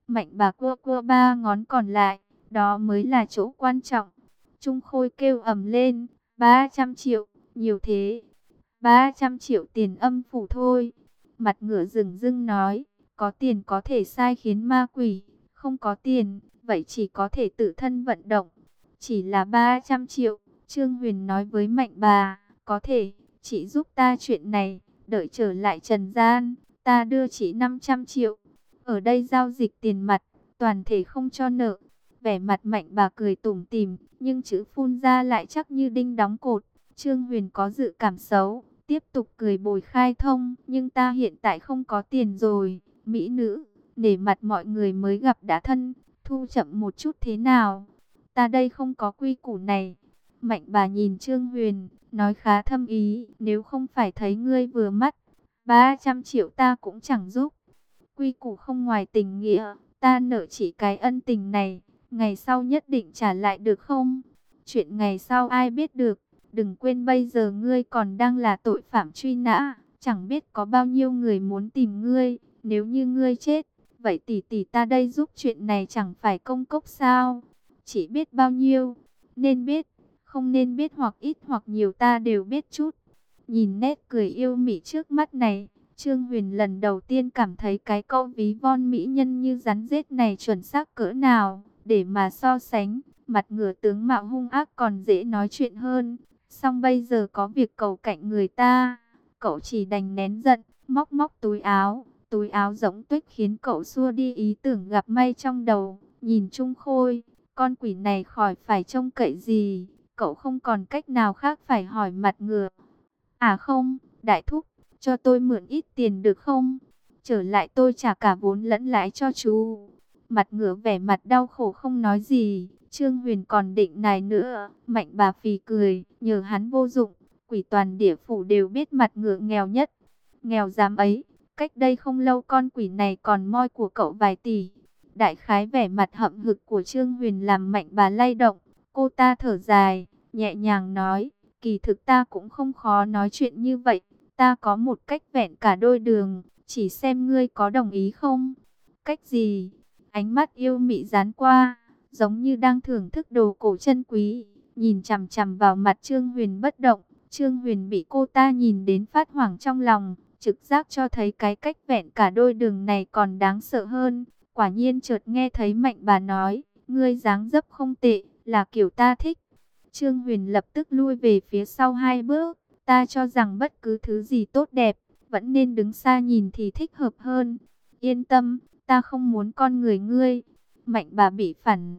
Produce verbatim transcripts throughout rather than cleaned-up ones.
Mạnh bà cua cua ba ngón còn lại, đó mới là chỗ quan trọng. Trung Khôi kêu ầm lên, ba trăm triệu, nhiều thế. ba trăm triệu tiền âm phủ thôi. Mặt ngựa dửng dưng nói, có tiền có thể sai khiến ma quỷ, không có tiền, vậy chỉ có thể tự thân vận động. Chỉ là ba trăm triệu, Trương Huyền nói với Mạnh bà, có thể, chị giúp ta chuyện này, đợi trở lại trần gian, ta đưa chị năm trăm triệu. Ở đây giao dịch tiền mặt, toàn thể không cho nợ. Vẻ mặt Mạnh bà cười tủm tỉm, nhưng chữ phun ra lại chắc như đinh đóng cột. Trương Huyền có dự cảm xấu, tiếp tục cười bồi khai thông, nhưng ta hiện tại không có tiền rồi, mỹ nữ, nể mặt mọi người mới gặp đã thân, thu chậm một chút thế nào? Ta đây không có quy củ này. Mạnh bà nhìn Trương Huyền, nói khá thâm ý, nếu không phải thấy ngươi vừa mắt, ba trăm triệu ta cũng chẳng giúp. Quy củ không ngoài tình nghĩa, ta nợ chỉ cái ân tình này, ngày sau nhất định trả lại được không? Chuyện ngày sau ai biết được, đừng quên bây giờ ngươi còn đang là tội phạm truy nã, chẳng biết có bao nhiêu người muốn tìm ngươi, nếu như ngươi chết, vậy tỷ tỷ ta đây giúp chuyện này chẳng phải công cốc sao? Chỉ biết bao nhiêu, nên biết, không nên biết hoặc ít hoặc nhiều ta đều biết chút. Nhìn nét cười yêu mị trước mắt này, Trương Huyền lần đầu tiên cảm thấy cái câu ví von mỹ nhân như rắn rết này chuẩn xác cỡ nào, để mà so sánh, mặt ngửa tướng mạo hung ác còn dễ nói chuyện hơn, song bây giờ có việc cầu cạnh người ta, cậu chỉ đành nén giận, móc móc túi áo, túi áo rỗng tuếch khiến cậu xua đi ý tưởng gặp may trong đầu, nhìn Trung Khôi, con quỷ này khỏi phải trông cậy gì, cậu không còn cách nào khác phải hỏi mặt ngửa. À không, đại thúc, cho tôi mượn ít tiền được không? Trở lại tôi trả cả vốn lẫn lãi cho chú. Mặt ngửa vẻ mặt đau khổ không nói gì. Trương Huyền còn định nài nữa. Mạnh bà phì cười, nhờ hắn vô dụng. Quỷ toàn địa phủ đều biết mặt ngửa nghèo nhất. Nghèo dám ấy, cách đây không lâu con quỷ này còn moi của cậu vài tỷ. Đại khái vẻ mặt hậm hực của Trương Huyền làm Mạnh bà lay động. Cô ta thở dài, nhẹ nhàng nói, kỳ thực ta cũng không khó nói chuyện như vậy. Ta có một cách vẹn cả đôi đường, chỉ xem ngươi có đồng ý không? Cách gì? Ánh mắt yêu mị dán qua, giống như đang thưởng thức đồ cổ chân quý, nhìn chằm chằm vào mặt Trương Huyền bất động. Trương Huyền bị cô ta nhìn đến phát hoảng trong lòng, trực giác cho thấy cái cách vẹn cả đôi đường này còn đáng sợ hơn. Quả nhiên chợt nghe thấy Mạnh bà nói, ngươi dáng dấp không tệ, là kiểu ta thích. Trương Huyền lập tức lui về phía sau hai bước. Ta cho rằng bất cứ thứ gì tốt đẹp, vẫn nên đứng xa nhìn thì thích hợp hơn. Yên tâm, ta không muốn con người ngươi. Mạnh bà bị phản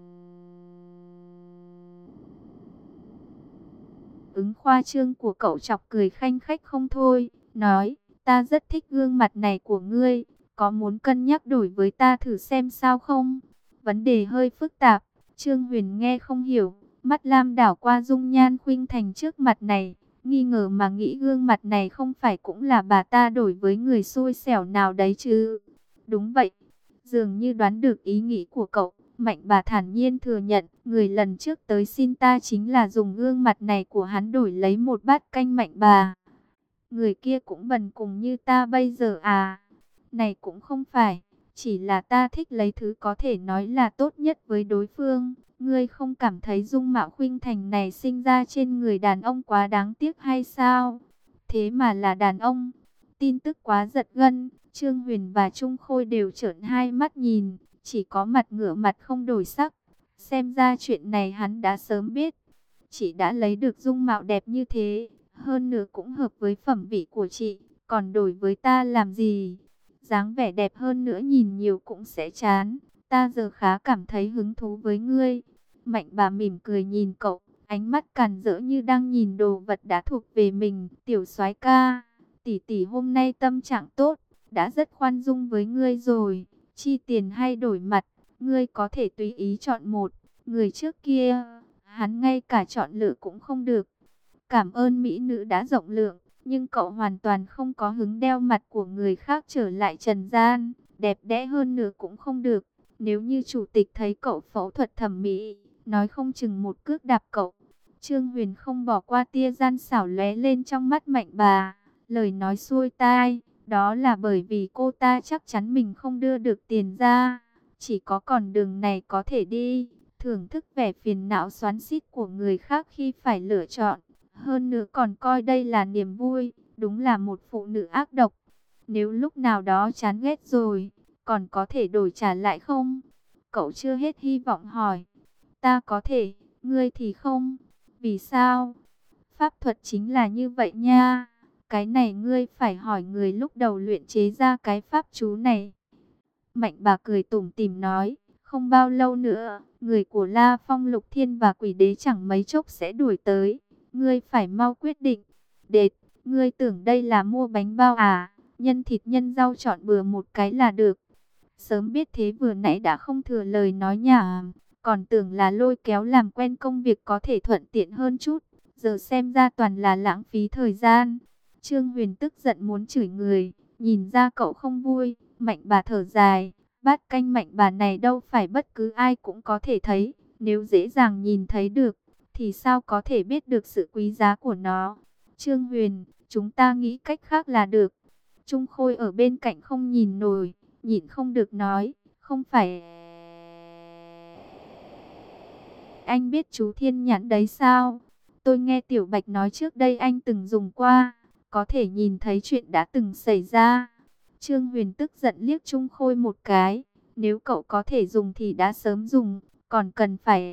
ứng khoa trương của cậu chọc cười khanh khách không thôi. Nói, ta rất thích gương mặt này của ngươi. Có muốn cân nhắc đổi với ta thử xem sao không? Vấn đề hơi phức tạp. Trương Huyền nghe không hiểu. Mắt lam đảo qua dung nhan khuynh thành trước mặt này. Nghi ngờ mà nghĩ gương mặt này không phải cũng là bà ta đổi với người xui xẻo nào đấy chứ. Đúng vậy. Dường như đoán được ý nghĩ của cậu. Mạnh bà thản nhiên thừa nhận. Người lần trước tới xin ta chính là dùng gương mặt này của hắn đổi lấy một bát canh Mạnh bà. Người kia cũng bần cùng như ta bây giờ à. Này cũng không phải. Chỉ là ta thích lấy thứ có thể nói là tốt nhất với đối phương. Ngươi không cảm thấy dung mạo khuynh thành này sinh ra trên người đàn ông quá đáng tiếc hay sao? Thế mà là đàn ông. Tin tức quá giật gân. Trương Huyền và Trung Khôi đều trợn hai mắt nhìn. Chỉ có mặt ngửa mặt không đổi sắc. Xem ra chuyện này hắn đã sớm biết. Chị đã lấy được dung mạo đẹp như thế. Hơn nữa cũng hợp với phẩm vị của chị. Còn đổi với ta làm gì? Dáng vẻ đẹp hơn nữa nhìn nhiều cũng sẽ chán. Ta giờ khá cảm thấy hứng thú với ngươi. Mạnh bà mỉm cười nhìn cậu, ánh mắt càn rỡ như đang nhìn đồ vật đã thuộc về mình. Tiểu soái ca, tỷ tỷ hôm nay tâm trạng tốt, đã rất khoan dung với ngươi rồi. Chi tiền hay đổi mặt, ngươi có thể tùy ý chọn một. Người trước kia, hắn ngay cả chọn lựa cũng không được. Cảm ơn mỹ nữ đã rộng lượng, nhưng cậu hoàn toàn không có hứng đeo mặt của người khác trở lại trần gian. Đẹp đẽ hơn nữa cũng không được. Nếu như chủ tịch thấy cậu phẫu thuật thẩm mỹ, nói không chừng một cước đạp cậu. Trương Huyền không bỏ qua tia gian xảo lóe lên trong mắt Mạnh bà. Lời nói xuôi tai, đó là bởi vì cô ta chắc chắn mình không đưa được tiền ra. Chỉ có con đường này có thể đi, thưởng thức vẻ phiền não xoắn xít của người khác khi phải lựa chọn. Hơn nữa còn coi đây là niềm vui, đúng là một phụ nữ ác độc. Nếu lúc nào đó chán ghét rồi, còn có thể đổi trả lại không? Cậu chưa hết hy vọng hỏi. Ta có thể, ngươi thì không. Vì sao? Pháp thuật chính là như vậy nha. Cái này ngươi phải hỏi người lúc đầu luyện chế ra cái pháp chú này. Mạnh bà cười tủm tỉm nói, không bao lâu nữa, người của La Phong Lục Thiên và Quỷ Đế chẳng mấy chốc sẽ đuổi tới. Ngươi phải mau quyết định. Đệt, ngươi tưởng đây là mua bánh bao à? Nhân thịt nhân rau chọn bừa một cái là được. Sớm biết thế vừa nãy đã không thừa lời nói nhảm, còn tưởng là lôi kéo làm quen công việc có thể thuận tiện hơn chút. Giờ xem ra toàn là lãng phí thời gian. Trương Huyền tức giận muốn chửi người, nhìn ra cậu không vui. Mạnh bà thở dài, bát canh mạnh bà này đâu phải bất cứ ai cũng có thể thấy. Nếu dễ dàng nhìn thấy được, thì sao có thể biết được sự quý giá của nó. Trương Huyền, chúng ta nghĩ cách khác là được. Trung Khôi ở bên cạnh không nhìn nổi, nhịn không được nói, không phải anh biết chú Thiên Nhãn đấy sao? Tôi nghe Tiểu Bạch nói trước đây anh từng dùng qua, có thể nhìn thấy chuyện đã từng xảy ra. Trương Huyền tức giận liếc Trung Khôi một cái, nếu cậu có thể dùng thì đã sớm dùng, còn cần phải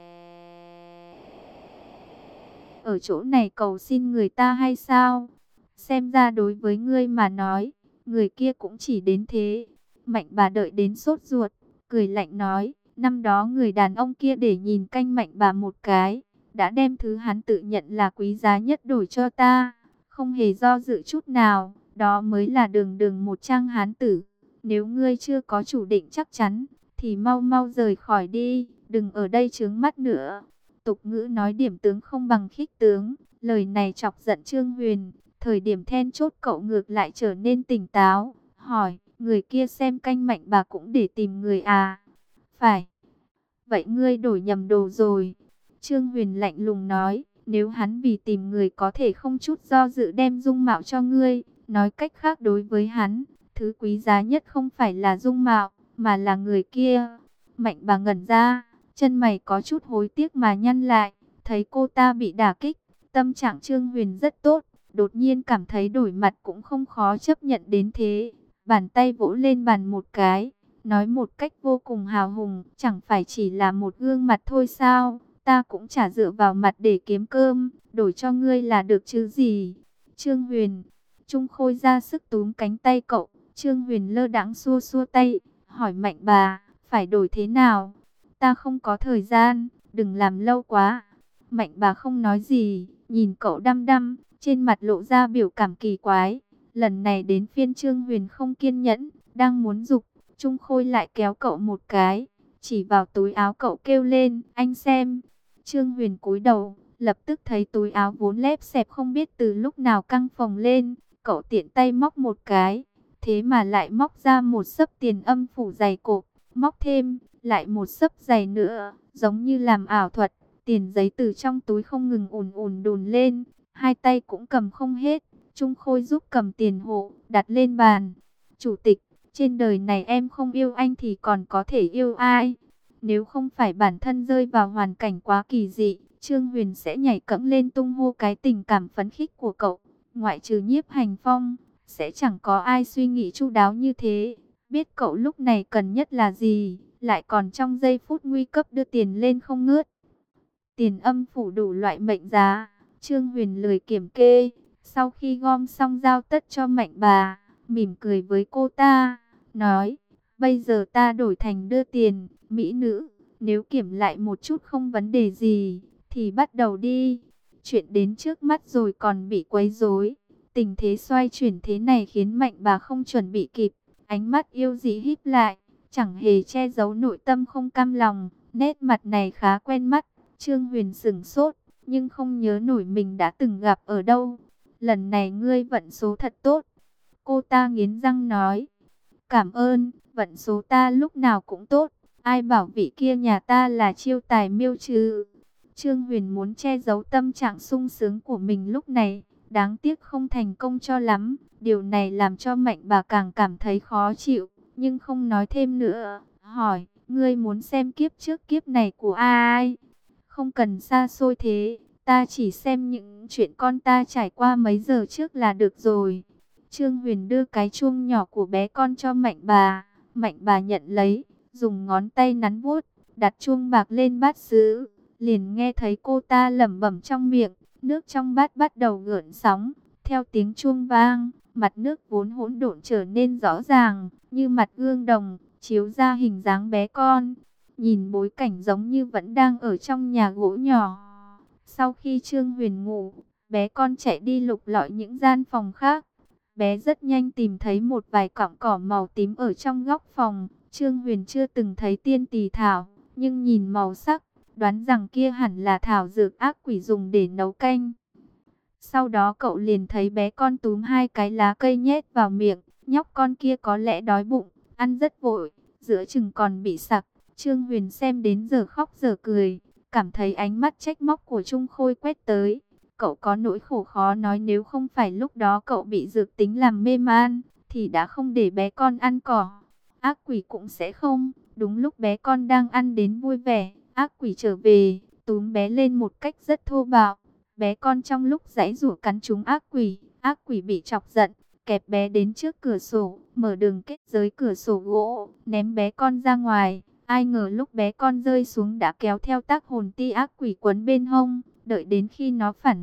ở chỗ này cầu xin người ta hay sao? Xem ra đối với ngươi mà nói, người kia cũng chỉ đến thế. Mạnh bà đợi đến sốt ruột, cười lạnh nói, năm đó người đàn ông kia để nhìn canh mạnh bà một cái, đã đem thứ hắn tự nhận là quý giá nhất đổi cho ta, không hề do dự chút nào, đó mới là đường đường một trang hán tử. Nếu ngươi chưa có chủ định chắc chắn, thì mau mau rời khỏi đi, đừng ở đây chướng mắt nữa. Tục ngữ nói điểm tướng không bằng khích tướng, lời này chọc giận Trương Huyền. Thời điểm then chốt cậu ngược lại trở nên tỉnh táo, hỏi, người kia xem canh mạnh bà cũng để tìm người à? Phải. Vậy ngươi đổi nhầm đồ rồi. Trương Huyền lạnh lùng nói, nếu hắn vì tìm người có thể không chút do dự đem dung mạo cho ngươi, nói cách khác đối với hắn, thứ quý giá nhất không phải là dung mạo, mà là người kia. Mạnh bà ngẩn ra, chân mày có chút hối tiếc mà nhăn lại, thấy cô ta bị đả kích, tâm trạng Trương Huyền rất tốt. Đột nhiên cảm thấy đổi mặt cũng không khó chấp nhận đến thế. Bàn tay vỗ lên bàn một cái, nói một cách vô cùng hào hùng, chẳng phải chỉ là một gương mặt thôi sao? Ta cũng chả dựa vào mặt để kiếm cơm, đổi cho ngươi là được chứ gì? Trương Huyền, Trung Khôi ra sức túm cánh tay cậu. Trương Huyền lơ đãng xua xua tay, hỏi Mạnh bà, phải đổi thế nào? Ta không có thời gian, đừng làm lâu quá. Mạnh bà không nói gì, nhìn cậu đăm đăm, trên mặt lộ ra biểu cảm kỳ quái. Lần này đến phiên Trương Huyền không kiên nhẫn, đang muốn giục, Trung Khôi lại kéo cậu một cái, chỉ vào túi áo cậu kêu lên, anh xem. Trương Huyền cúi đầu, lập tức thấy túi áo vốn lép xẹp không biết từ lúc nào căng phồng lên. Cậu tiện tay móc một cái, thế mà lại móc ra một xấp tiền âm phủ dày cộp, móc thêm, lại một xấp dày nữa, giống như làm ảo thuật. Tiền giấy từ trong túi không ngừng ùn ùn đùn lên, hai tay cũng cầm không hết. Trung Khôi giúp cầm tiền hộ, đặt lên bàn. Chủ tịch, trên đời này em không yêu anh thì còn có thể yêu ai? Nếu không phải bản thân rơi vào hoàn cảnh quá kỳ dị, Trương Huyền sẽ nhảy cẫng lên tung hô cái tình cảm phấn khích của cậu. Ngoại trừ Nhiếp Hành Phong, sẽ chẳng có ai suy nghĩ chu đáo như thế. Biết cậu lúc này cần nhất là gì, lại còn trong giây phút nguy cấp đưa tiền lên không ngớt. Tiền âm phủ đủ loại mệnh giá, Trương Huyền lười kiểm kê. Sau khi gom xong giao tất cho Mạnh bà, mỉm cười với cô ta, nói, bây giờ ta đổi thành đưa tiền, mỹ nữ, nếu kiểm lại một chút không vấn đề gì, thì bắt đầu đi. Chuyện đến trước mắt rồi còn bị quấy rối. Tình thế xoay chuyển thế này khiến Mạnh bà không chuẩn bị kịp, ánh mắt yêu dị híp lại, chẳng hề che giấu nội tâm không cam lòng, nét mặt này khá quen mắt. Trương Huyền sững sốt, nhưng không nhớ nổi mình đã từng gặp ở đâu. Lần này ngươi vận số thật tốt. Cô ta nghiến răng nói. Cảm ơn, vận số ta lúc nào cũng tốt. Ai bảo vị kia nhà ta là chiêu tài miêu chứ. Trương Huyền muốn che giấu tâm trạng sung sướng của mình lúc này. Đáng tiếc không thành công cho lắm. Điều này làm cho Mạnh bà càng cảm thấy khó chịu, nhưng không nói thêm nữa. hỏi, ngươi muốn xem kiếp trước kiếp này của ai? Không cần xa xôi thế, ta chỉ xem những chuyện con ta trải qua mấy giờ trước là được rồi. Trương Huyền đưa cái chuông nhỏ của bé con cho Mạnh bà. Mạnh bà nhận lấy, dùng ngón tay nắn vuốt, đặt chuông bạc lên bát sứ. Liền nghe thấy cô ta lẩm bẩm trong miệng, nước trong bát bắt đầu gợn sóng. Theo tiếng chuông vang, mặt nước vốn hỗn độn trở nên rõ ràng, như mặt gương đồng, chiếu ra hình dáng bé con. Nhìn bối cảnh giống như vẫn đang ở trong nhà gỗ nhỏ. Sau khi Trương Huyền ngủ, bé con chạy đi lục lọi những gian phòng khác. Bé rất nhanh tìm thấy một vài cọng cỏ màu tím ở trong góc phòng. Trương Huyền chưa từng thấy tiên tỳ thảo, nhưng nhìn màu sắc, đoán rằng kia hẳn là thảo dược ác quỷ dùng để nấu canh. Sau đó cậu liền thấy bé con túm hai cái lá cây nhét vào miệng. Nhóc con kia có lẽ đói bụng, ăn rất vội, giữa chừng còn bị sặc. Trương Huyền xem đến giờ khóc giờ cười, cảm thấy ánh mắt trách móc của Trung Khôi quét tới. Cậu có nỗi khổ khó nói, nếu không phải lúc đó cậu bị dược tính làm mê man, thì đã không để bé con ăn cỏ. Ác quỷ cũng sẽ không. Đúng lúc bé con đang ăn đến vui vẻ, ác quỷ trở về, túm bé lên một cách rất thô bạo. Bé con trong lúc giãy giụa cắn trúng ác quỷ, ác quỷ bị chọc giận, kẹp bé đến trước cửa sổ, mở đường kết giới cửa sổ gỗ, ném bé con ra ngoài. Ai ngờ lúc bé con rơi xuống đã kéo theo tác hồn ti ác quỷ quấn bên hông, đợi đến khi nó phản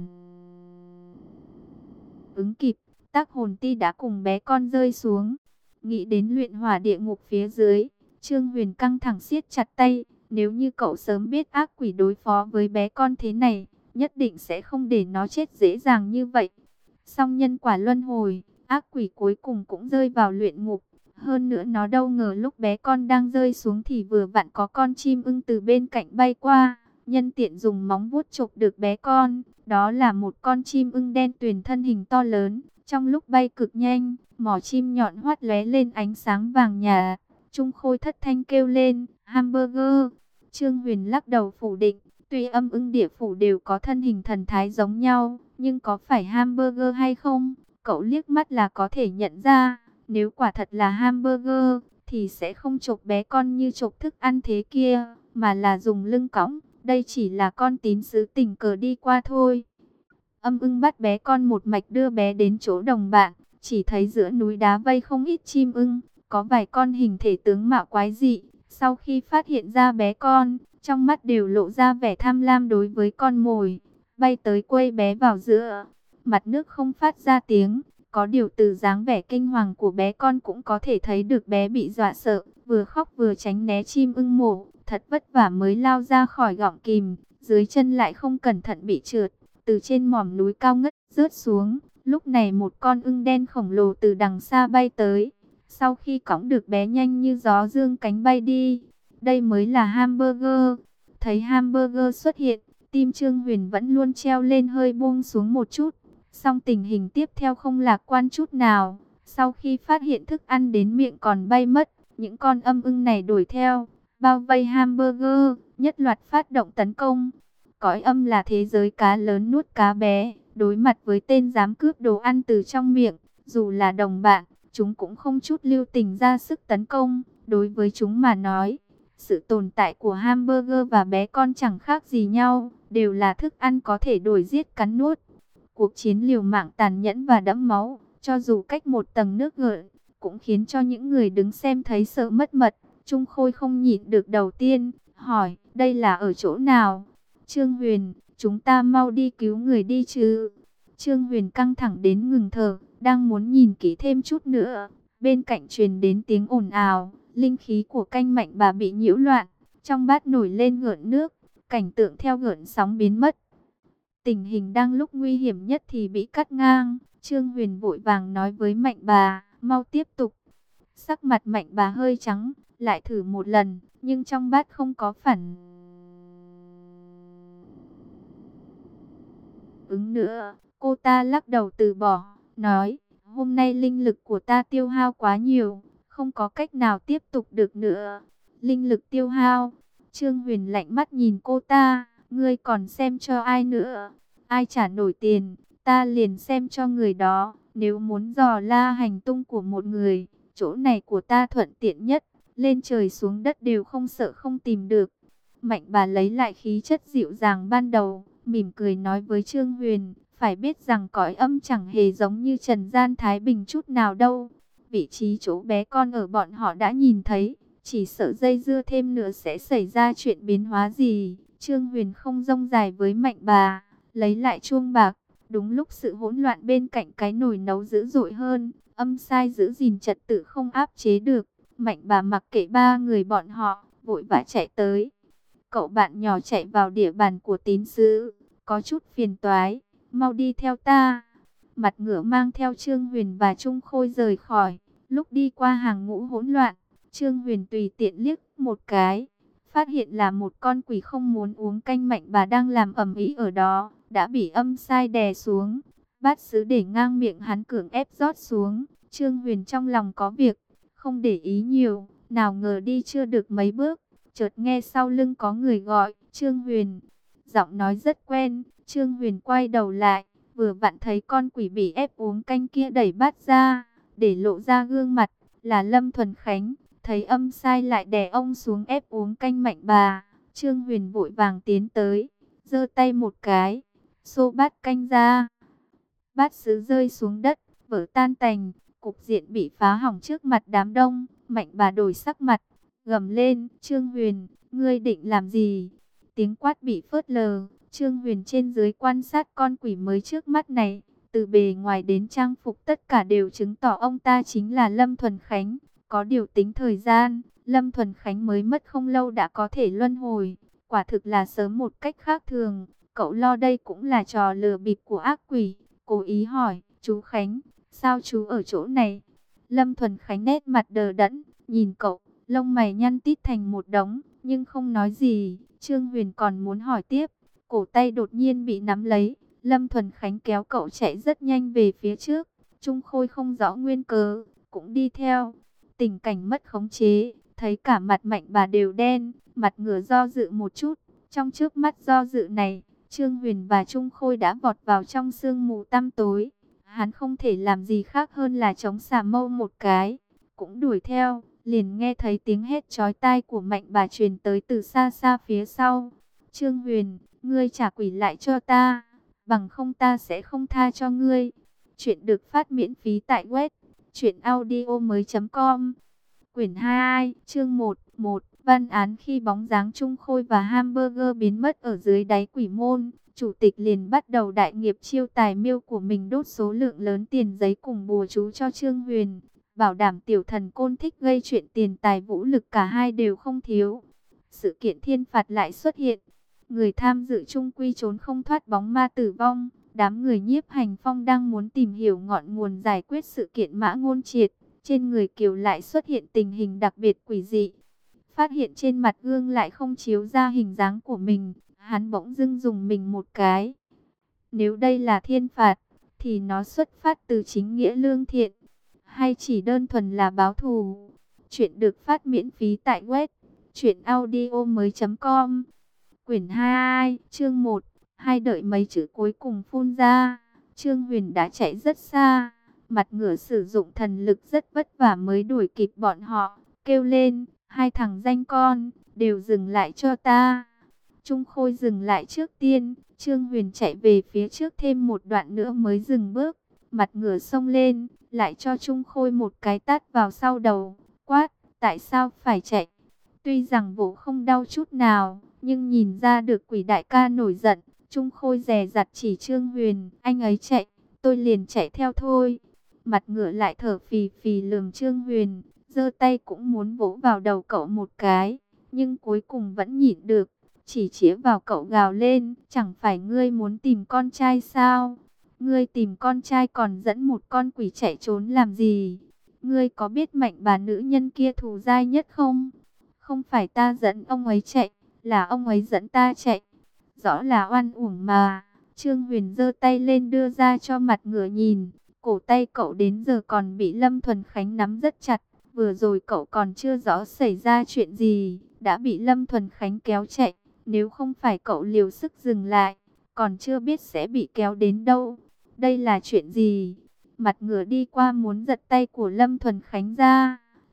ứng kịp, tác hồn ti đã cùng bé con rơi xuống. Nghĩ đến luyện hỏa địa ngục phía dưới, Trương Huyền căng thẳng siết chặt tay. Nếu như cậu sớm biết ác quỷ đối phó với bé con thế này, nhất định sẽ không để nó chết dễ dàng như vậy. Song nhân quả luân hồi, ác quỷ cuối cùng cũng rơi vào luyện ngục. Hơn nữa nó đâu ngờ lúc bé con đang rơi xuống thì vừa vặn có con chim ưng từ bên cạnh bay qua. Nhân tiện dùng móng vuốt chộp được bé con. Đó là một con chim ưng đen tuyền thân hình to lớn. Trong lúc bay cực nhanh, mỏ chim nhọn hoắt lóe lên ánh sáng vàng nhà. Trung Khôi thất thanh kêu lên, hamburger. Trương Huyền lắc đầu phủ định. Tuy âm ưng địa phủ đều có thân hình thần thái giống nhau, nhưng có phải hamburger hay không, cậu liếc mắt là có thể nhận ra. Nếu quả thật là hamburger, thì sẽ không chộp bé con như chộp thức ăn thế kia, mà là dùng lưng cõng. Đây chỉ là con tín sứ tình cờ đi qua thôi. Âm ưng bắt bé con một mạch đưa bé đến chỗ đồng bạn, chỉ thấy giữa núi đá vây không ít chim ưng, có vài con hình thể tướng mạo quái dị. Sau khi phát hiện ra bé con, trong mắt đều lộ ra vẻ tham lam đối với con mồi, bay tới quây bé vào giữa. Mặt nước không phát ra tiếng, có điều từ dáng vẻ kinh hoàng của bé con cũng có thể thấy được bé bị dọa sợ, vừa khóc vừa tránh né chim ưng mổ, thật vất vả mới lao ra khỏi gọng kìm, dưới chân lại không cẩn thận bị trượt, từ trên mỏm núi cao ngất rớt xuống. Lúc này một con ưng đen khổng lồ từ đằng xa bay tới, sau khi cõng được bé nhanh như gió dương cánh bay đi. Đây mới là hamburger. Thấy hamburger xuất hiện, tim Trương Huyền vẫn luôn treo lên hơi buông xuống một chút. Song tình hình tiếp theo không lạc quan chút nào. Sau khi phát hiện thức ăn đến miệng còn bay mất, những con âm ưng này đuổi theo, bao vây hamburger, nhất loạt phát động tấn công. Cõi âm là thế giới cá lớn nuốt cá bé, đối mặt với tên dám cướp đồ ăn từ trong miệng, dù là đồng bạn, chúng cũng không chút lưu tình ra sức tấn công. Đối với chúng mà nói, sự tồn tại của hamburger và bé con chẳng khác gì nhau, đều là thức ăn có thể đổi giết cắn nuốt. Cuộc chiến liều mạng tàn nhẫn và đẫm máu, cho dù cách một tầng nước gợn, cũng khiến cho những người đứng xem thấy sợ mất mật. Trung Khôi không nhịn được đầu tiên, hỏi, đây là ở chỗ nào? Trương Huyền, chúng ta mau đi cứu người đi chứ. Trương Huyền căng thẳng đến ngừng thở, đang muốn nhìn kỹ thêm chút nữa. Bên cạnh truyền đến tiếng ồn ào, linh khí của canh Mạnh bà bị nhiễu loạn. Trong bát nổi lên gợn nước, cảnh tượng theo gợn sóng biến mất. Tình hình đang lúc nguy hiểm nhất thì bị cắt ngang. Trương Huyền vội vàng nói với Mạnh bà, mau tiếp tục. Sắc mặt Mạnh bà hơi trắng, lại thử một lần, nhưng trong bát không có phản ứng nữa. Cô ta lắc đầu từ bỏ, nói, hôm nay linh lực của ta tiêu hao quá nhiều, không có cách nào tiếp tục được nữa. Linh lực tiêu hao. Trương Huyền lạnh mắt nhìn cô ta, ngươi còn xem cho ai nữa? Ai trả nổi tiền, ta liền xem cho người đó. Nếu muốn dò la hành tung của một người, chỗ này của ta thuận tiện nhất. lên trời xuống đất đều không sợ không tìm được. Mạnh bà lấy lại khí chất dịu dàng ban đầu, mỉm cười nói với Trương Huyền, phải biết rằng cõi âm chẳng hề giống như trần gian thái bình chút nào đâu. Vị trí chỗ bé con ở bọn họ đã nhìn thấy, chỉ sợ dây dưa thêm nữa sẽ xảy ra chuyện biến hóa gì. Trương Huyền không rông dài với Mạnh bà, lấy lại chuông bạc. Đúng lúc sự hỗn loạn bên cạnh cái nồi nấu dữ dội hơn, âm sai giữ gìn trật tự không áp chế được. Mạnh bà mặc kệ ba người bọn họ, vội vã chạy tới. Cậu bạn nhỏ chạy vào địa bàn của tín sứ, có chút phiền toái, mau đi theo ta. Mặt ngựa mang theo Trương Huyền và Trung Khôi rời khỏi. Lúc đi qua hàng ngũ hỗn loạn, Trương Huyền tùy tiện liếc một cái, phát hiện là một con quỷ không muốn uống canh Mạnh bà đang làm ầm ĩ ở đó, đã bị âm sai đè xuống. Bát sứ để ngang miệng hắn cưỡng ép rót xuống. Trương Huyền trong lòng có việc, không để ý nhiều, nào ngờ đi chưa được mấy bước, chợt nghe sau lưng có người gọi, Trương Huyền. Giọng nói rất quen, Trương Huyền quay đầu lại, vừa vặn thấy con quỷ bị ép uống canh kia đẩy bát ra, để lộ ra gương mặt, là Lâm Thuần Khánh. Thấy âm sai lại đè ông xuống ép uống canh Mạnh bà, Trương Huyền vội vàng tiến tới, giơ tay một cái, xô bát canh ra. Bát sứ rơi xuống đất, vỡ tan tành, cục diện bị phá hỏng trước mặt đám đông. Mạnh bà đổi sắc mặt, gầm lên, Trương Huyền, ngươi định làm gì? Tiếng quát bị phớt lờ, Trương Huyền trên dưới quan sát con quỷ mới trước mắt này. Từ bề ngoài đến trang phục tất cả đều chứng tỏ ông ta chính là Lâm Thuần Khánh. Có điều tính thời gian, Lâm Thuần Khánh mới mất không lâu đã có thể luân hồi. Quả thực là sớm một cách khác thường. Cậu lo đây cũng là trò lừa bịp của ác quỷ. Cố ý hỏi, chú Khánh, sao chú ở chỗ này? Lâm Thuần Khánh nét mặt đờ đẫn, nhìn cậu, lông mày nhăn tít thành một đống, nhưng không nói gì. Trương Huyền còn muốn hỏi tiếp, cổ tay đột nhiên bị nắm lấy. Lâm Thuần Khánh kéo cậu chạy rất nhanh về phía trước. Trung Khôi không rõ nguyên cớ, cũng đi theo. Tình cảnh mất khống chế, thấy cả mặt Mạnh bà đều đen, mặt ngửa do dự một chút. Trong trước mắt do dự này, Trương Huyền và Trung Khôi đã vọt vào trong sương mù tăm tối. Hắn không thể làm gì khác hơn là chống xà mâu một cái, cũng đuổi theo. Liền nghe thấy tiếng hét chói tai của Mạnh bà truyền tới từ xa xa phía sau. Trương Huyền, ngươi trả quỷ lại cho ta, bằng không ta sẽ không tha cho ngươi. Chuyện được phát miễn phí tại web truyện audio mới chấm com. Quyển hai, chương một, một. Văn án khi bóng dáng Trung Khôi và Hamburger biến mất ở dưới đáy quỷ môn, chủ tịch liền bắt đầu đại nghiệp chiêu tài miêu của mình, đốt số lượng lớn tiền giấy cùng bùa chú cho Trương Huyền, bảo đảm tiểu thần côn thích gây chuyện tiền tài vũ lực cả hai đều không thiếu. Sự kiện thiên phạt lại xuất hiện, người tham dự chung quy trốn không thoát bóng ma tử vong. Đám người Nhiếp Hành Phong đang muốn tìm hiểu ngọn nguồn giải quyết sự kiện Mã Ngôn Triệt, trên người Kiều lại xuất hiện tình hình đặc biệt quỷ dị. Phát hiện trên mặt gương lại không chiếu ra hình dáng của mình, hắn bỗng dưng dùng mình một cái. Nếu đây là thiên phạt, thì nó xuất phát từ chính nghĩa lương thiện, hay chỉ đơn thuần là báo thù? Chuyện được phát miễn phí tại web truyện audio mới chấm com. Quyển hai, chương một, hai. Đợi mấy chữ cuối cùng phun ra, Trương Huyền đã chạy rất xa, mặt ngửa sử dụng thần lực rất vất vả mới đuổi kịp bọn họ, kêu lên, hai thằng danh con, đều dừng lại cho ta. Trung Khôi dừng lại trước tiên, Trương Huyền chạy về phía trước thêm một đoạn nữa mới dừng bước, mặt ngửa xông lên, lại cho Trung Khôi một cái tát vào sau đầu, quát, tại sao phải chạy? Tuy rằng vỗ không đau chút nào, nhưng nhìn ra được quỷ đại ca nổi giận. Trung Khôi dè dặt chỉ Trương Huyền, anh ấy chạy, tôi liền chạy theo thôi. Mặt ngựa lại thở phì phì lườm Trương Huyền, giơ tay cũng muốn vỗ vào đầu cậu một cái, nhưng cuối cùng vẫn nhịn được, chỉ chĩa vào cậu gào lên, chẳng phải ngươi muốn tìm con trai sao? Ngươi tìm con trai còn dẫn một con quỷ chạy trốn làm gì? Ngươi có biết Mạnh bà nữ nhân kia thù dai nhất không? Không phải ta dẫn ông ấy chạy, là ông ấy dẫn ta chạy. Rõ là oan uổng mà. Trương Huyền giơ tay lên đưa ra cho mặt ngựa nhìn. Cổ tay cậu đến giờ còn bị Lâm Thuần Khánh nắm rất chặt. Vừa rồi cậu còn chưa rõ xảy ra chuyện gì, đã bị Lâm Thuần Khánh kéo chạy. Nếu không phải cậu liều sức dừng lại, còn chưa biết sẽ bị kéo đến đâu. Đây là chuyện gì? Mặt ngựa đi qua muốn giật tay của Lâm Thuần Khánh ra,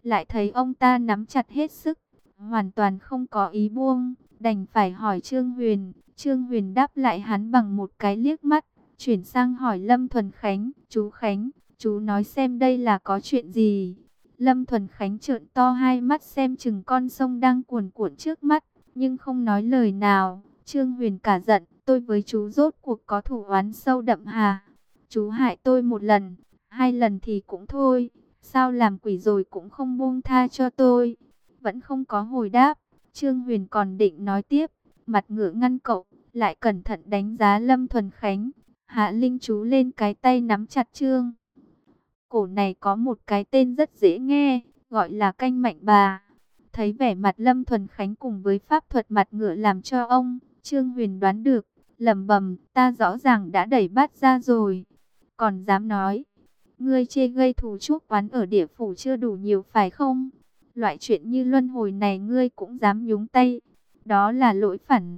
lại thấy ông ta nắm chặt hết sức, hoàn toàn không có ý buông, đành phải hỏi Trương Huyền. Trương Huyền đáp lại hắn bằng một cái liếc mắt, chuyển sang hỏi Lâm Thuần Khánh, chú Khánh, chú nói xem đây là có chuyện gì. Lâm Thuần Khánh trợn to hai mắt xem chừng con sông đang cuồn cuộn trước mắt, nhưng không nói lời nào. Trương Huyền cả giận, tôi với chú rốt cuộc có thù oán sâu đậm hà? Chú hại tôi một lần, hai lần thì cũng thôi, sao làm quỷ rồi cũng không buông tha cho tôi? Vẫn không có hồi đáp. Trương Huyền còn định nói tiếp, mặt ngửa ngăn cậu, lại cẩn thận đánh giá Lâm Thuần Khánh. Hạ Linh chú lên cái tay nắm chặt Trương cổ này có một cái tên rất dễ nghe, gọi là canh mạnh bà. Thấy vẻ mặt Lâm Thuần Khánh cùng với pháp thuật mặt ngựa làm cho ông Trương Huyền đoán được, lẩm bẩm, ta rõ ràng đã đẩy bát ra rồi, còn dám nói, ngươi chê gây thù chuốc oán ở địa phủ chưa đủ nhiều phải không? Loại chuyện như luân hồi này ngươi cũng dám nhúng tay, đó là lỗi phản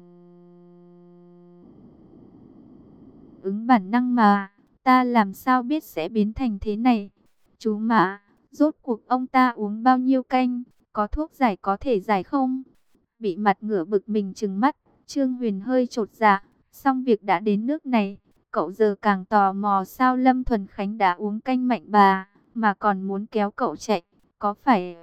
ứng bản năng mà, ta làm sao biết sẽ biến thành thế này? Chú Mã, rốt cuộc ông ta uống bao nhiêu canh, có thuốc giải có thể giải không? Bị mặt ngửa bực mình trừng mắt, Trương Huyền hơi chột dạ, xong việc đã đến nước này, cậu giờ càng tò mò sao Lâm Thuần Khánh đã uống canh mạnh bà, mà còn muốn kéo cậu chạy, có phải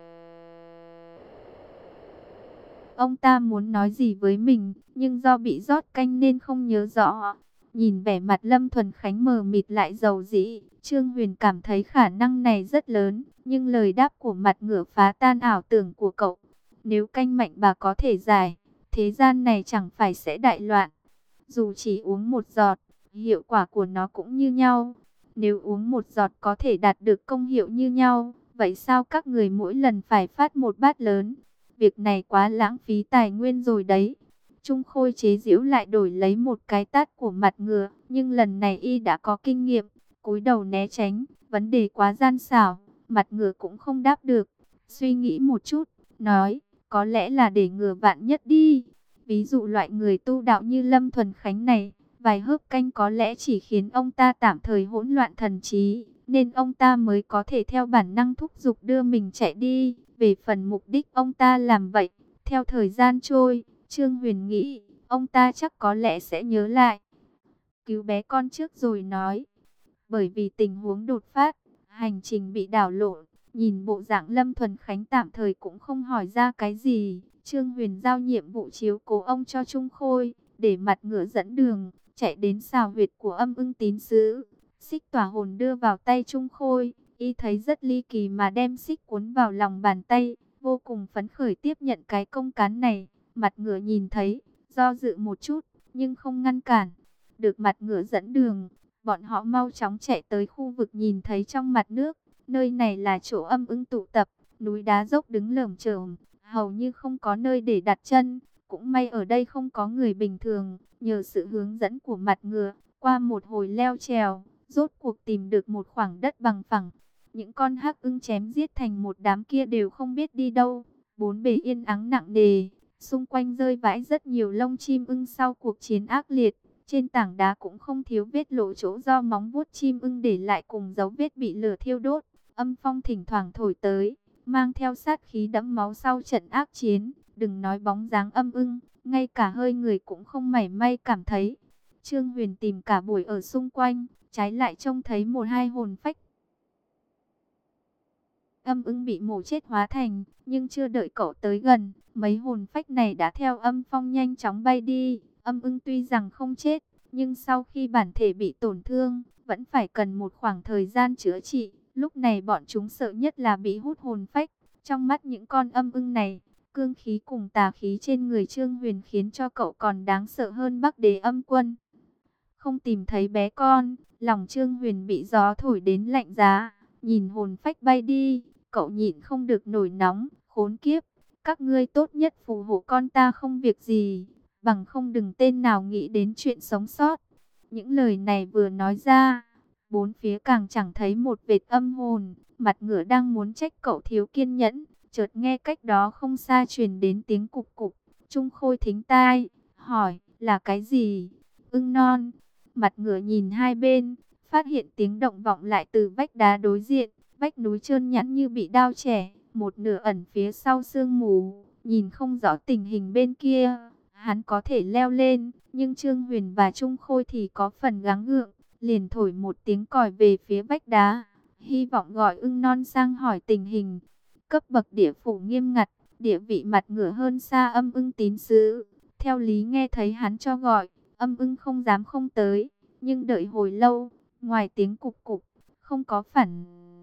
ông ta muốn nói gì với mình, nhưng do bị rót canh nên không nhớ rõ. Nhìn vẻ mặt Lâm Thuần Khánh mờ mịt lại dầu dĩ, Trương Huyền cảm thấy khả năng này rất lớn, nhưng lời đáp của mặt ngửa phá tan ảo tưởng của cậu. Nếu canh mạnh bà có thể giải, thế gian này chẳng phải sẽ đại loạn. Dù chỉ uống một giọt, hiệu quả của nó cũng như nhau. Nếu uống một giọt có thể đạt được công hiệu như nhau, vậy sao các người mỗi lần phải phát một bát lớn? Việc này quá lãng phí tài nguyên rồi đấy. Trung Khôi chế giễu lại đổi lấy một cái tát của mặt ngựa, nhưng lần này y đã có kinh nghiệm, cúi đầu né tránh, vấn đề quá gian xảo, mặt ngựa cũng không đáp được. Suy nghĩ một chút, nói, có lẽ là để ngừa vạn nhất đi. Ví dụ loại người tu đạo như Lâm Thuần Khánh này, vài hớp canh có lẽ chỉ khiến ông ta tạm thời hỗn loạn thần trí, nên ông ta mới có thể theo bản năng thúc giục đưa mình chạy đi. Về phần mục đích ông ta làm vậy, theo thời gian trôi, Trương Huyền nghĩ, ông ta chắc có lẽ sẽ nhớ lại cứu bé con trước rồi nói. Bởi vì tình huống đột phát, hành trình bị đảo lộn, nhìn bộ dạng Lâm Thuần Khánh tạm thời cũng không hỏi ra cái gì. Trương Huyền giao nhiệm vụ chiếu cố ông cho Trung Khôi, để mặt ngựa dẫn đường, chạy đến xào huyệt của Âm Ưng Tín Sứ. Xích tỏa hồn đưa vào tay Trung Khôi, y thấy rất ly kỳ mà đem xích cuốn vào lòng bàn tay, vô cùng phấn khởi tiếp nhận cái công cán này. Mặt ngựa nhìn thấy, do dự một chút, nhưng không ngăn cản. Được mặt ngựa dẫn đường, bọn họ mau chóng chạy tới khu vực nhìn thấy trong mặt nước. Nơi này là chỗ Âm Ưng tụ tập, núi đá dốc đứng lởm chởm, hầu như không có nơi để đặt chân. Cũng may ở đây không có người bình thường, nhờ sự hướng dẫn của mặt ngựa, qua một hồi leo trèo, rốt cuộc tìm được một khoảng đất bằng phẳng. Những con hắc ưng chém giết thành một đám kia đều không biết đi đâu. Bốn bề yên ắng nặng nề, xung quanh rơi vãi rất nhiều lông chim ưng sau cuộc chiến ác liệt. Trên tảng đá cũng không thiếu vết lộ chỗ do móng vuốt chim ưng để lại cùng dấu vết bị lửa thiêu đốt. Âm phong thỉnh thoảng thổi tới, mang theo sát khí đẫm máu sau trận ác chiến. Đừng nói bóng dáng âm ưng, ngay cả hơi người cũng không mảy may cảm thấy. Trương Huyền tìm cả buổi ở xung quanh, trái lại trông thấy một hai hồn phách âm ưng bị mổ chết hóa thành, nhưng chưa đợi cậu tới gần, mấy hồn phách này đã theo âm phong nhanh chóng bay đi. Âm ưng tuy rằng không chết, nhưng sau khi bản thể bị tổn thương, vẫn phải cần một khoảng thời gian chữa trị. Lúc này bọn chúng sợ nhất là bị hút hồn phách. Trong mắt những con âm ưng này, cương khí cùng tà khí trên người Trương Huyền khiến cho cậu còn đáng sợ hơn Bắc Đế Âm Quân. Không tìm thấy bé con, lòng Trương Huyền bị gió thổi đến lạnh giá. Nhìn hồn phách bay đi, cậu nhịn không được nổi nóng, khốn kiếp. Các ngươi tốt nhất phù hộ con ta không việc gì, bằng không đừng tên nào nghĩ đến chuyện sống sót. Những lời này vừa nói ra, bốn phía càng chẳng thấy một vệt âm hồn. Mặt ngựa đang muốn trách cậu thiếu kiên nhẫn, chợt nghe cách đó không xa truyền đến tiếng cục cục. Trung Khôi thính tai, hỏi, là cái gì? Ưng non. Mặt ngựa nhìn hai bên, phát hiện tiếng động vọng lại từ vách đá đối diện. Vách núi trơn nhẵn như bị đao chẻ, một nửa ẩn phía sau sương mù, nhìn không rõ tình hình bên kia. Hắn có thể leo lên, nhưng Trương Huyền và Trung Khôi thì có phần gắng gượng, liền thổi một tiếng còi về phía vách đá, hy vọng gọi ưng non sang hỏi tình hình. Cấp bậc địa phủ nghiêm ngặt, địa vị mặt ngửa hơn xa âm ưng tín sứ. Theo lý nghe thấy hắn cho gọi, âm ưng không dám không tới, nhưng đợi hồi lâu, ngoài tiếng cục cục, không có phản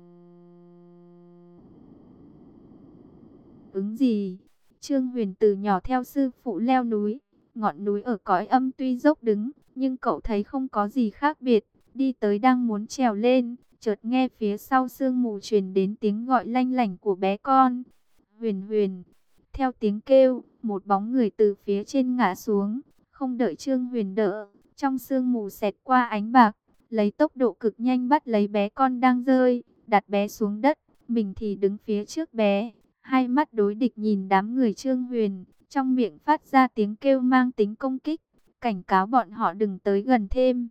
ứng gì. Trương Huyền từ nhỏ theo sư phụ leo núi, ngọn núi ở cõi âm tuy dốc đứng, nhưng cậu thấy không có gì khác biệt. Đi tới đang muốn trèo lên, chợt nghe phía sau sương mù truyền đến tiếng gọi lanh lảnh của bé con. Huyền Huyền. Theo tiếng kêu, một bóng người từ phía trên ngã xuống, không đợi Trương Huyền đỡ, trong sương mù xẹt qua ánh bạc, lấy tốc độ cực nhanh bắt lấy bé con đang rơi, đặt bé xuống đất, mình thì đứng phía trước bé, hai mắt đối địch nhìn đám người Trương Huyền, trong miệng phát ra tiếng kêu mang tính công kích, cảnh cáo bọn họ đừng tới gần thêm.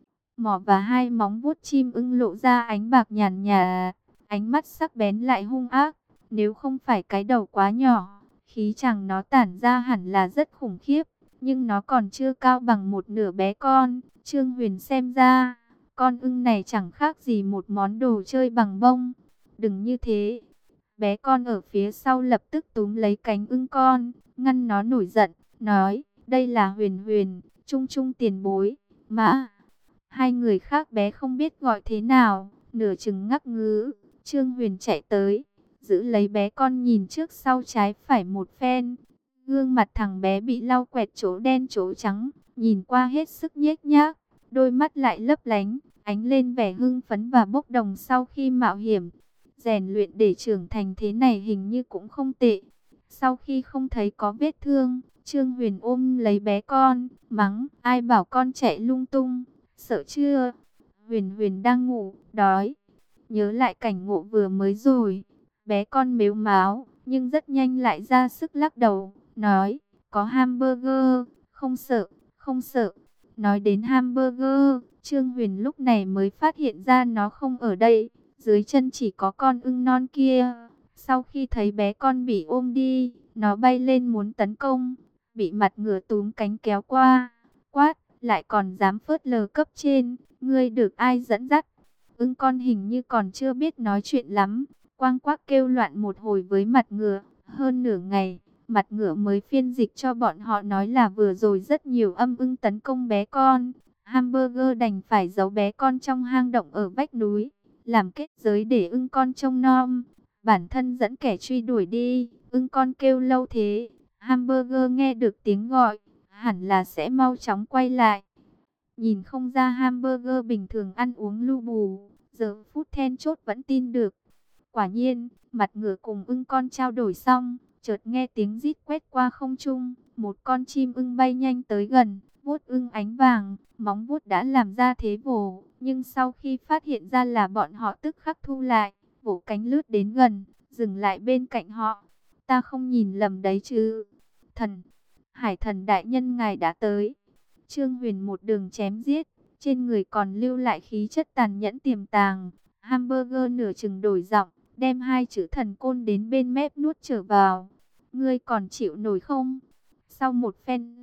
Mỏ và hai móng vuốt chim ưng lộ ra ánh bạc nhàn nhạt, ánh mắt sắc bén lại hung ác, nếu không phải cái đầu quá nhỏ, khí chàng nó tản ra hẳn là rất khủng khiếp, nhưng nó còn chưa cao bằng một nửa bé con. Trương Huyền xem ra, con ưng này chẳng khác gì một món đồ chơi bằng bông. Đừng như thế. Bé con ở phía sau lập tức túm lấy cánh ưng con, ngăn nó nổi giận, nói, đây là Huyền Huyền, Trung Trung tiền bối, Mã. Hai người khác bé không biết gọi thế nào, nửa chừng ngắc ngứ. Trương Huyền chạy tới, giữ lấy bé con nhìn trước sau trái phải một phen. Gương mặt thằng bé bị lau quẹt chỗ đen chỗ trắng, nhìn qua hết sức nhếch nhác, đôi mắt lại lấp lánh, ánh lên vẻ hưng phấn và bốc đồng sau khi mạo hiểm. Rèn luyện để trưởng thành thế này hình như cũng không tệ. Sau khi không thấy có vết thương, Trương Huyền ôm lấy bé con, mắng, ai bảo con chạy lung tung, sợ chưa? Huyền Huyền đang ngủ, đói. Nhớ lại cảnh ngộ vừa mới rồi, bé con mếu máo, nhưng rất nhanh lại ra sức lắc đầu, nói, có hamburger, không sợ, không sợ. Nói đến hamburger, Trương Huyền lúc này mới phát hiện ra nó không ở đây, dưới chân chỉ có con ưng non kia. Sau khi thấy bé con bị ôm đi, nó bay lên muốn tấn công, bị mặt ngựa túm cánh kéo qua, quát, lại còn dám phớt lờ cấp trên, ngươi được ai dẫn dắt? Ưng con hình như còn chưa biết nói chuyện lắm, quang quác kêu loạn một hồi với mặt ngựa, hơn nửa ngày, mặt ngựa mới phiên dịch cho bọn họ nói là vừa rồi rất nhiều âm ưng tấn công bé con. Hamburger đành phải giấu bé con trong hang động ở vách núi, làm kết giới để ưng con trông nom, bản thân dẫn kẻ truy đuổi đi. Ưng con kêu lâu thế, Hamburger nghe được tiếng gọi, hẳn là sẽ mau chóng quay lại. Nhìn không ra Hamburger bình thường ăn uống lu bù, giờ phút then chốt vẫn tin được. Quả nhiên, mặt ngựa cùng ưng con trao đổi xong, chợt nghe tiếng rít quét qua không trung, một con chim ưng bay nhanh tới gần, vuốt ưng ánh vàng, móng vuốt đã làm ra thế vồ, nhưng sau khi phát hiện ra là bọn họ tức khắc thu lại, vỗ cánh lướt đến gần, dừng lại bên cạnh họ. Ta không nhìn lầm đấy chứ? Thần, Hải thần đại nhân ngài đã tới. Trương Huyền một đường chém giết, trên người còn lưu lại khí chất tàn nhẫn tiềm tàng. Hamburger nửa chừng đổi giọng, đem hai chữ thần côn đến bên mép nuốt trở vào. Ngươi còn chịu nổi không? Sau một phen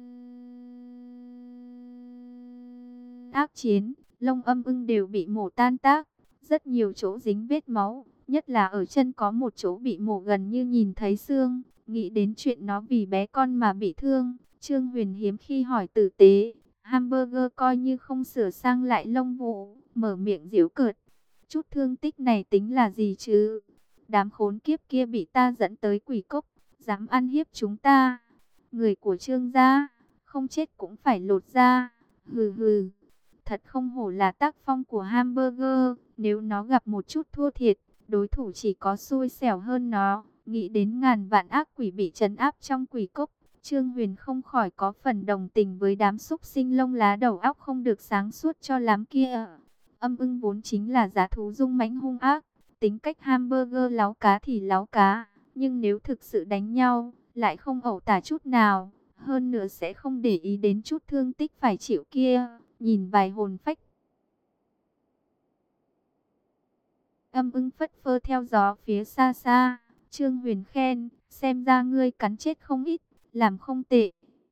ác chiến, lông âm ưng đều bị mổ tan tác, rất nhiều chỗ dính vết máu, nhất là ở chân có một chỗ bị mổ gần như nhìn thấy xương. Nghĩ đến chuyện nó vì bé con mà bị thương, Trương Huyền hiếm khi hỏi tử tế. Hamburger coi như không sửa sang lại lông vụ, mở miệng giễu cợt. Chút thương tích này tính là gì chứ? Đám khốn kiếp kia bị ta dẫn tới quỷ cốc, dám ăn hiếp chúng ta. Người của Trương gia, không chết cũng phải lột da. Hừ hừ, thật không hổ là tác phong của Hamburger. Nếu nó gặp một chút thua thiệt, đối thủ chỉ có xui xẻo hơn nó. Nghĩ đến ngàn vạn ác quỷ bị trấn áp trong quỷ cốc, Trương Huyền không khỏi có phần đồng tình với đám súc sinh lông lá đầu óc không được sáng suốt cho lắm kia. Âm ưng vốn chính là dã thú dung mãnh hung ác, tính cách Hamburger láo cá thì láo cá, nhưng nếu thực sự đánh nhau, lại không ẩu tả chút nào, hơn nữa sẽ không để ý đến chút thương tích phải chịu kia, nhìn vài hồn phách. Âm ưng phất phơ theo gió phía xa xa. Trương Huyền khen, xem ra ngươi cắn chết không ít, làm không tệ.